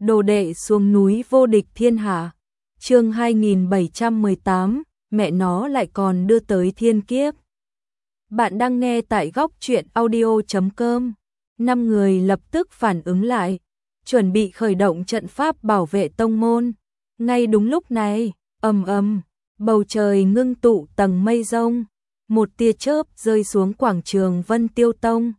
Đồ đệ xuống núi vô địch thiên hạ. Chương 2718, mẹ nó lại còn đưa tới thiên kiếp. Bạn đang nghe tại góc truyện audio.com. 5 người lập tức phản ứng lại, chuẩn bị khởi động trận pháp bảo vệ tông môn. Ngay đúng lúc này, ầm ầm, bầu trời ngưng tụ tầng mây rông, một tia chớp rơi xuống quảng trường Vân Tiêu Tông.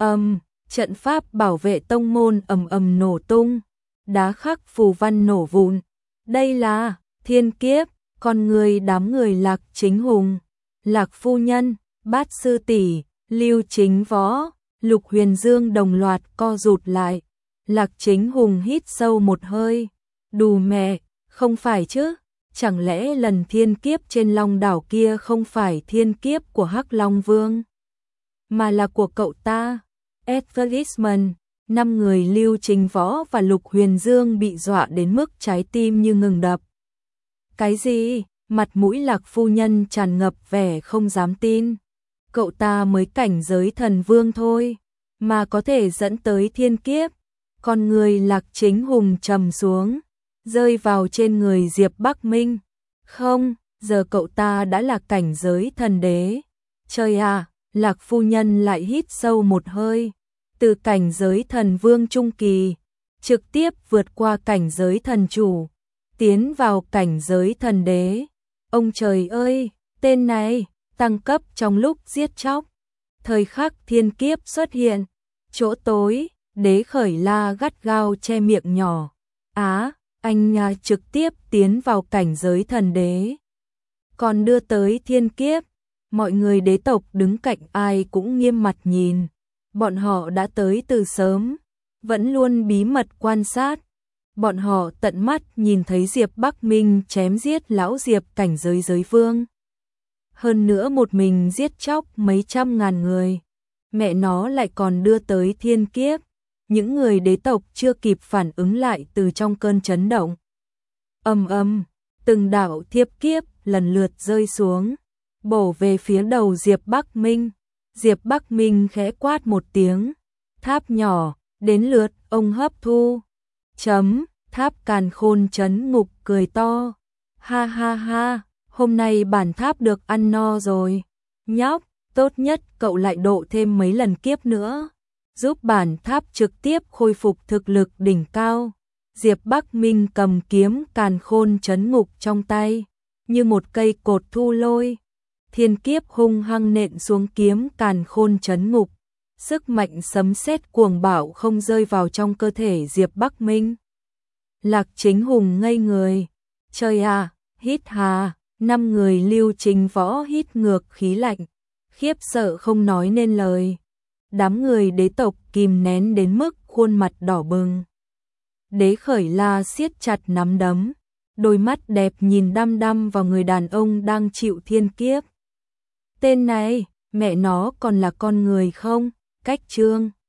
Trận pháp bảo vệ tông môn ầm ầm nổ tung, đá khắc phù văn nổ vụn. Đây là thiên kiếp. Con người đám người Lạc Chính Hùng, Lạc phu nhân, Bát sư tỷ, Lưu Chính Võ, Lục Huyền Dương đồng loạt co rụt lại. Lạc Chính Hùng hít sâu một hơi, đù mẹ, không phải chứ, chẳng lẽ lần thiên kiếp trên Long đảo kia không phải thiên kiếp của Hắc Long Vương, mà là của cậu ta? Advertisement. 5 người Lưu Chính Võ và Lục Huyền Dương bị dọa đến mức trái tim như ngừng đập. Cái gì? Mặt mũi Lạc phu nhân tràn ngập vẻ không dám tin. Cậu ta mới cảnh giới thần vương thôi, mà có thể dẫn tới thiên kiếp. Con người Lạc Chính Hùng trầm xuống, rơi vào trên người Diệp Bắc Minh. Không, giờ cậu ta đã là cảnh giới thần đế. Trời à, Lạc phu nhân lại hít sâu một hơi. Từ cảnh giới thần vương trung kỳ, trực tiếp vượt qua cảnh giới thần chủ, tiến vào cảnh giới thần đế. Ông trời ơi, tên này tăng cấp trong lúc giết chóc. Thời khắc thiên kiếp xuất hiện, chỗ tối, Đế Khởi La gắt gao che miệng nhỏ. Anh nhà trực tiếp tiến vào cảnh giới thần đế, còn đưa tới thiên kiếp. Mọi người đế tộc đứng cạnh ai cũng nghiêm mặt nhìn. Bọn họ đã tới từ sớm, vẫn luôn bí mật quan sát. Bọn họ tận mắt nhìn thấy Diệp Bắc Minh chém giết lão Diệp cảnh giới giới vương. Hơn nữa một mình giết chóc mấy trăm ngàn người. Mẹ nó lại còn đưa tới thiên kiếp. Những người đế tộc chưa kịp phản ứng lại từ trong cơn chấn động. Từng đạo thiếp kiếp lần lượt rơi xuống, bổ về phía đầu Diệp Bắc Minh. Diệp Bắc Minh khẽ quát một tiếng, tháp nhỏ, đến lượt ông hấp thu. Tháp Càn Khôn Trấn Ngục cười to. Ha ha ha, hôm nay bản tháp được ăn no rồi. Nhóc, tốt nhất cậu lại độ thêm mấy lần kiếp nữa, giúp bản tháp trực tiếp khôi phục thực lực đỉnh cao. Diệp Bắc Minh cầm kiếm Càn Khôn Trấn Ngục trong tay, như một cây cột thu lôi. Thiên kiếp hung hăng nện xuống kiếm Càn Khôn Trấn Ngục. Sức mạnh sấm sét cuồng bạo không rơi vào trong cơ thể Diệp Bắc Minh. Lạc Chính Hùng ngây người. Trời à, hít hà. 5 người Lưu Chính Võ hít ngược khí lạnh, khiếp sợ không nói nên lời. Đám người đế tộc kìm nén đến mức khuôn mặt đỏ bừng. Đế Khởi La siết chặt nắm đấm, đôi mắt đẹp nhìn đăm đăm vào người đàn ông đang chịu thiên kiếp. Tên này, mẹ nó còn là con người không? Cách chương